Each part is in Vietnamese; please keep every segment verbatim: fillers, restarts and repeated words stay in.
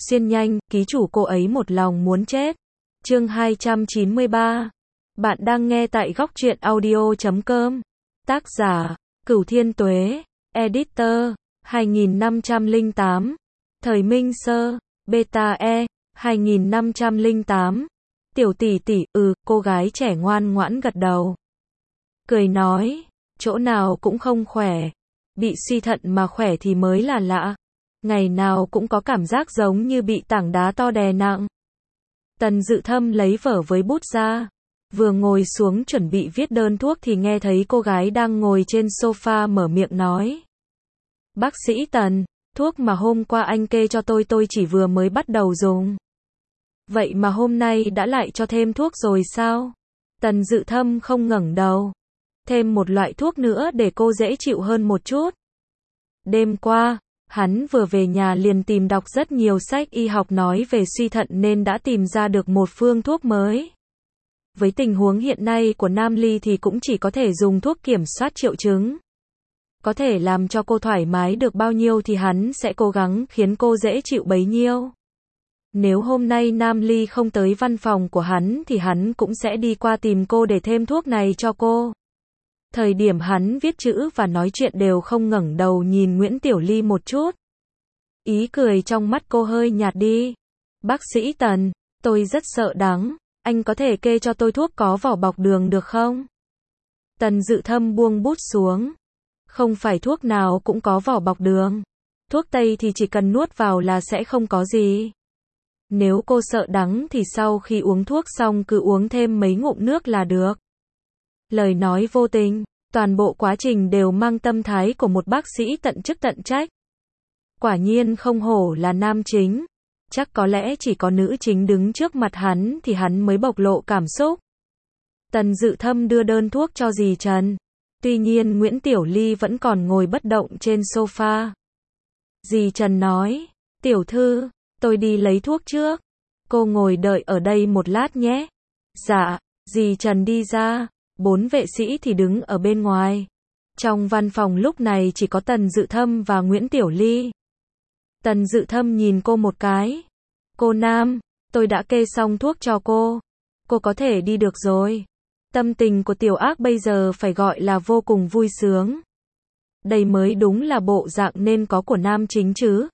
Xuyên nhanh, ký chủ cô ấy một lòng muốn chết. Chương hai trăm chín mươi ba. Bạn đang nghe tại góc truyện audio chấm com. Tác giả, Cửu Thiên Tuế. Editor, hai nghìn năm trăm lẻ tám. Thời Minh Sơ. Beta E, hai nghìn năm trăm lẻ tám. Tiểu tỷ tỷ, ừ, cô gái trẻ ngoan ngoãn gật đầu. Cười nói, chỗ nào cũng không khỏe. Bị suy thận mà khỏe thì mới là lạ. Ngày nào cũng có cảm giác giống như bị tảng đá to đè nặng. Tần Dự Thâm lấy vở với bút ra. Vừa ngồi xuống chuẩn bị viết đơn thuốc thì nghe thấy cô gái đang ngồi trên sofa mở miệng nói. Bác sĩ Tần, thuốc mà hôm qua anh kê cho tôi tôi chỉ vừa mới bắt đầu dùng. Vậy mà hôm nay đã lại cho thêm thuốc rồi sao? Tần Dự Thâm không ngẩng đầu. Thêm một loại thuốc nữa để cô dễ chịu hơn một chút. Đêm qua, hắn vừa về nhà liền tìm đọc rất nhiều sách y học nói về suy thận nên đã tìm ra được một phương thuốc mới. Với tình huống hiện nay của Nam Ly thì cũng chỉ có thể dùng thuốc kiểm soát triệu chứng. Có thể làm cho cô thoải mái được bao nhiêu thì hắn sẽ cố gắng khiến cô dễ chịu bấy nhiêu. Nếu hôm nay Nam Ly không tới văn phòng của hắn thì hắn cũng sẽ đi qua tìm cô để thêm thuốc này cho cô. Thời điểm hắn viết chữ và nói chuyện đều không ngẩng đầu nhìn Nguyễn Tiểu Ly một chút. Ý cười trong mắt cô hơi nhạt đi. Bác sĩ Tần, tôi rất sợ đắng, anh có thể kê cho tôi thuốc có vỏ bọc đường được không? Tần Dự Thâm buông bút xuống. Không phải thuốc nào cũng có vỏ bọc đường. Thuốc Tây thì chỉ cần nuốt vào là sẽ không có gì. Nếu cô sợ đắng thì sau khi uống thuốc xong cứ uống thêm mấy ngụm nước là được. Lời nói vô tình, toàn bộ quá trình đều mang tâm thái của một bác sĩ tận chức tận trách. Quả nhiên không hổ là nam chính. Chắc có lẽ chỉ có nữ chính đứng trước mặt hắn thì hắn mới bộc lộ cảm xúc. Tần Dự Thâm đưa đơn thuốc cho dì Trần. Tuy nhiên Nguyễn Tiểu Ly vẫn còn ngồi bất động trên sofa. Dì Trần nói, tiểu thư, tôi đi lấy thuốc trước. Cô ngồi đợi ở đây một lát nhé. Dạ, dì Trần đi ra. Bốn vệ sĩ thì đứng ở bên ngoài. Trong văn phòng lúc này chỉ có Tần Dự Thâm và Nguyễn Tiểu Ly. Tần Dự Thâm nhìn cô một cái. Cô Nam, tôi đã kê xong thuốc cho cô. Cô có thể đi được rồi. Tâm tình của Tiểu Ác bây giờ phải gọi là vô cùng vui sướng. Đây mới đúng là bộ dạng nên có của nam chính chứ.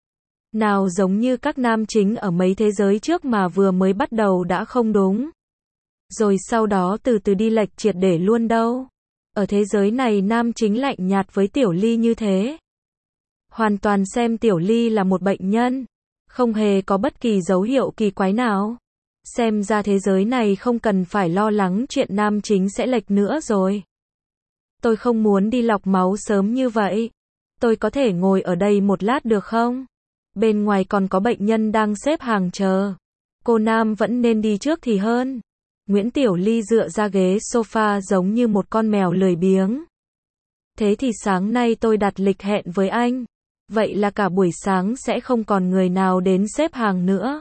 Nào giống như các nam chính ở mấy thế giới trước mà vừa mới bắt đầu đã không đúng. Rồi sau đó từ từ đi lệch triệt để luôn đâu. Ở thế giới này nam chính lạnh nhạt với Tiểu Ly như thế. Hoàn toàn xem Tiểu Ly là một bệnh nhân. Không hề có bất kỳ dấu hiệu kỳ quái nào. Xem ra thế giới này không cần phải lo lắng chuyện nam chính sẽ lệch nữa rồi. Tôi không muốn đi lọc máu sớm như vậy. Tôi có thể ngồi ở đây một lát được không? Bên ngoài còn có bệnh nhân đang xếp hàng chờ. Cô Nam vẫn nên đi trước thì hơn. Nguyễn Tiểu Ly dựa ra ghế sofa giống như một con mèo lười biếng. Thế thì sáng nay tôi đặt lịch hẹn với anh. Vậy là cả buổi sáng sẽ không còn người nào đến xếp hàng nữa.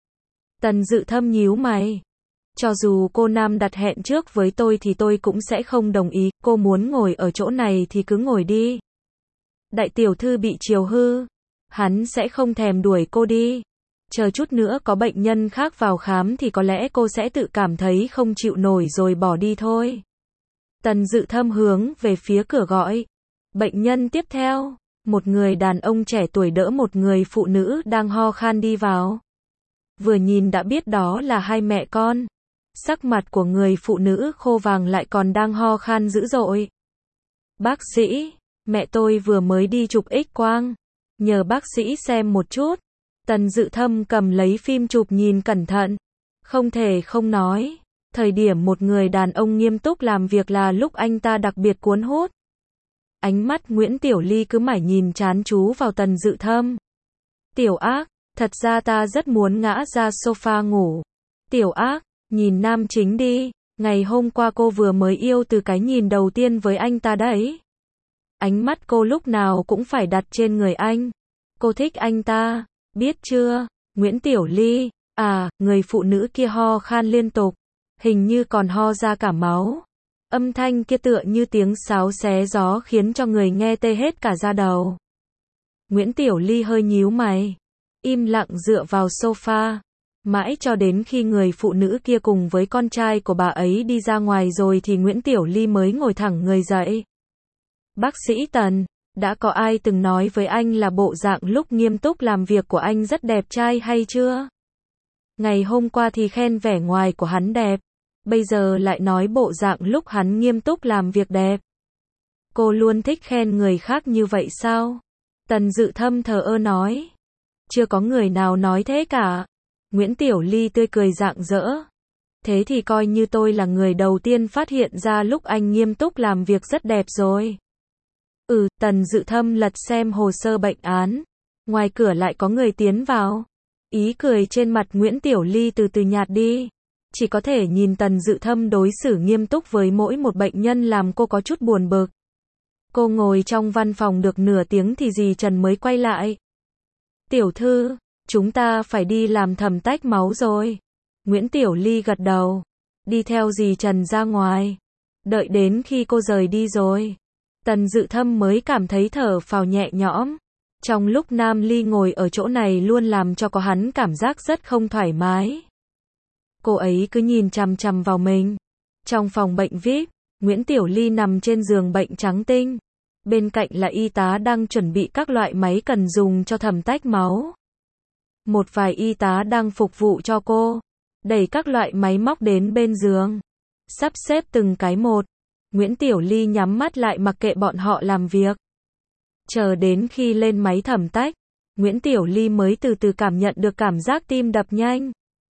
Tần Dự Thâm nhíu mày. Cho dù cô Nam đặt hẹn trước với tôi thì tôi cũng sẽ không đồng ý. Cô muốn ngồi ở chỗ này thì cứ ngồi đi. Đại tiểu thư bị chiều hư. Hắn sẽ không thèm đuổi cô đi. Chờ chút nữa có bệnh nhân khác vào khám thì có lẽ cô sẽ tự cảm thấy không chịu nổi rồi bỏ đi thôi. Tần Dự Thâm hướng về phía cửa gọi. Bệnh nhân tiếp theo. Một người đàn ông trẻ tuổi đỡ một người phụ nữ đang ho khan đi vào. Vừa nhìn đã biết đó là hai mẹ con. Sắc mặt của người phụ nữ khô vàng lại còn đang ho khan dữ dội. Bác sĩ, mẹ tôi vừa mới đi chụp X-quang. Nhờ bác sĩ xem một chút. Tần Dự Thâm cầm lấy phim chụp nhìn cẩn thận. Không thể không nói. Thời điểm một người đàn ông nghiêm túc làm việc là lúc anh ta đặc biệt cuốn hút. Ánh mắt Nguyễn Tiểu Ly cứ mải nhìn chán chú vào Tần Dự Thâm. Tiểu Ác, thật ra ta rất muốn ngã ra sofa ngủ. Tiểu Ác, nhìn nam chính đi. Ngày hôm qua cô vừa mới yêu từ cái nhìn đầu tiên với anh ta đấy. Ánh mắt cô lúc nào cũng phải đặt trên người anh. Cô thích anh ta, biết chưa? Nguyễn Tiểu Ly, à, người phụ nữ kia ho khan liên tục. Hình như còn ho ra cả máu. Âm thanh kia tựa như tiếng sáo xé gió khiến cho người nghe tê hết cả da đầu. Nguyễn Tiểu Ly hơi nhíu mày. im lặng dựa vào sofa. Mãi cho đến khi người phụ nữ kia cùng với con trai của bà ấy đi ra ngoài rồi thì Nguyễn Tiểu Ly mới ngồi thẳng người dậy. Bác sĩ Tần, đã có ai từng nói với anh là bộ dạng lúc nghiêm túc làm việc của anh rất đẹp trai hay chưa? Ngày hôm qua thì khen vẻ ngoài của hắn đẹp, bây giờ lại nói bộ dạng lúc hắn nghiêm túc làm việc đẹp. Cô luôn thích khen người khác như vậy sao? Tần Dự Thâm thờ ơ nói. Chưa có người nào nói thế cả. Nguyễn Tiểu Ly tươi cười rạng rỡ. Thế thì coi như tôi là người đầu tiên phát hiện ra lúc anh nghiêm túc làm việc rất đẹp rồi. Ừ, Tần Dự Thâm lật xem hồ sơ bệnh án. Ngoài cửa lại có người tiến vào. Ý cười trên mặt Nguyễn Tiểu Ly từ từ nhạt đi. Chỉ có thể nhìn Tần Dự Thâm đối xử nghiêm túc với mỗi một bệnh nhân làm cô có chút buồn bực. Cô ngồi trong văn phòng được nửa tiếng thì dì Trần mới quay lại. Tiểu thư, chúng ta phải đi làm thẩm tách máu rồi. Nguyễn Tiểu Ly gật đầu. Đi theo dì Trần ra ngoài. Đợi đến khi cô rời đi rồi. Tần Dự Thâm mới cảm thấy thở phào nhẹ nhõm. Trong lúc Nam Ly ngồi ở chỗ này luôn làm cho có hắn cảm giác rất không thoải mái. Cô ấy cứ nhìn chằm chằm vào mình. Trong phòng bệnh vi ai pi, Nguyễn Tiểu Ly nằm trên giường bệnh trắng tinh. Bên cạnh là y tá đang chuẩn bị các loại máy cần dùng cho thẩm tách máu. Một vài y tá đang phục vụ cho cô. Đẩy các loại máy móc đến bên giường. Sắp xếp từng cái một. Nguyễn Tiểu Ly nhắm mắt lại mặc kệ bọn họ làm việc. Chờ đến khi lên máy thẩm tách, Nguyễn Tiểu Ly mới từ từ cảm nhận được cảm giác tim đập nhanh.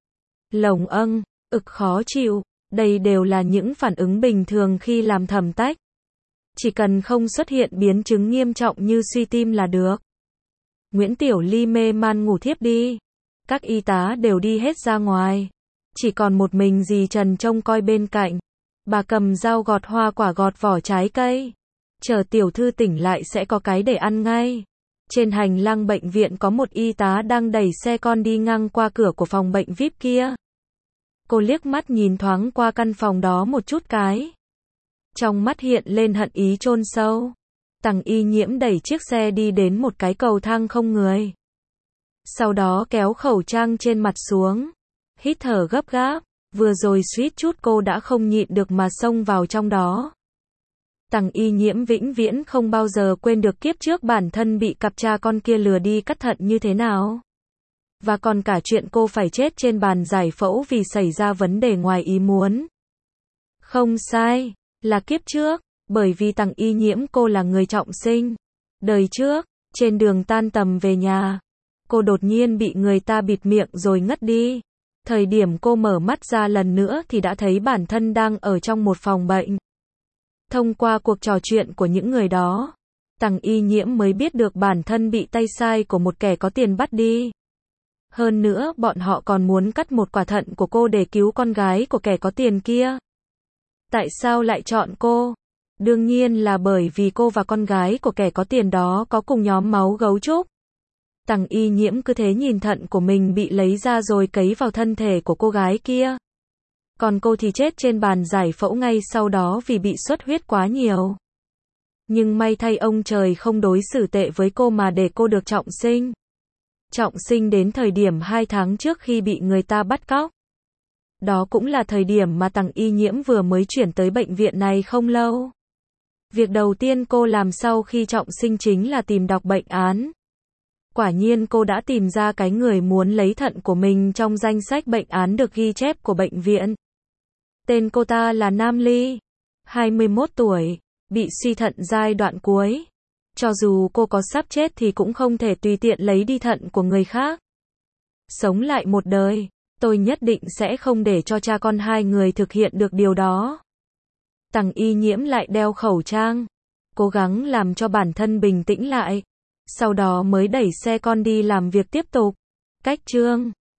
Lồng âng, ực khó chịu, đây đều là những phản ứng bình thường khi làm thẩm tách. Chỉ cần không xuất hiện biến chứng nghiêm trọng như suy tim là được. Nguyễn Tiểu Ly mê man ngủ thiếp đi. Các y tá đều đi hết ra ngoài. Chỉ còn một mình dì Trần trông coi bên cạnh. Bà cầm dao gọt hoa quả gọt vỏ trái cây. Chờ tiểu thư tỉnh lại sẽ có cái để ăn ngay. Trên hành lang bệnh viện có một y tá đang đẩy xe con đi ngang qua cửa của phòng bệnh vi ai pi kia. Cô liếc mắt nhìn thoáng qua căn phòng đó một chút cái. Trong mắt hiện lên hận ý chôn sâu. Tằng Y Nhiễm đẩy chiếc xe đi đến một cái cầu thang không người. Sau đó kéo khẩu trang trên mặt xuống. Hít thở gấp gáp. Vừa rồi suýt chút cô đã không nhịn được mà xông vào trong đó. Tằng Y Nhiễm vĩnh viễn không bao giờ quên được kiếp trước bản thân bị cặp cha con kia lừa đi cắt thận như thế nào. Và còn cả chuyện cô phải chết trên bàn giải phẫu vì xảy ra vấn đề ngoài ý muốn. Không sai, là kiếp trước, bởi vì Tằng Y Nhiễm cô là người trọng sinh. Đời trước, trên đường tan tầm về nhà, cô đột nhiên bị người ta bịt miệng rồi ngất đi. Thời điểm cô mở mắt ra lần nữa thì đã thấy bản thân đang ở trong một phòng bệnh. Thông qua cuộc trò chuyện của những người đó, Tằng Y Nhiễm mới biết được bản thân bị tay sai của một kẻ có tiền bắt đi. Hơn nữa, bọn họ còn muốn cắt một quả thận của cô để cứu con gái của kẻ có tiền kia. Tại sao lại chọn cô? Đương nhiên là bởi vì cô và con gái của kẻ có tiền đó có cùng nhóm máu gấu trúc. Tằng Y Nhiễm cứ thế nhìn thận của mình bị lấy ra rồi cấy vào thân thể của cô gái kia. Còn cô thì chết trên bàn giải phẫu ngay sau đó vì bị xuất huyết quá nhiều. Nhưng may thay ông trời không đối xử tệ với cô mà để cô được trọng sinh. Trọng sinh đến thời điểm hai tháng trước khi bị người ta bắt cóc. Đó cũng là thời điểm mà Tằng Y Nhiễm vừa mới chuyển tới bệnh viện này không lâu. Việc đầu tiên cô làm sau khi trọng sinh chính là tìm đọc bệnh án. Quả nhiên cô đã tìm ra cái người muốn lấy thận của mình trong danh sách bệnh án được ghi chép của bệnh viện. Tên cô ta là Nam Ly, hai mươi mốt tuổi, bị suy thận giai đoạn cuối. Cho dù cô có sắp chết thì cũng không thể tùy tiện lấy đi thận của người khác. Sống lại một đời, tôi nhất định sẽ không để cho cha con hai người thực hiện được điều đó. Tằng Y Nhiễm lại đeo khẩu trang, cố gắng làm cho bản thân bình tĩnh lại. Sau đó mới đẩy xe con đi làm việc tiếp tục. Cách chương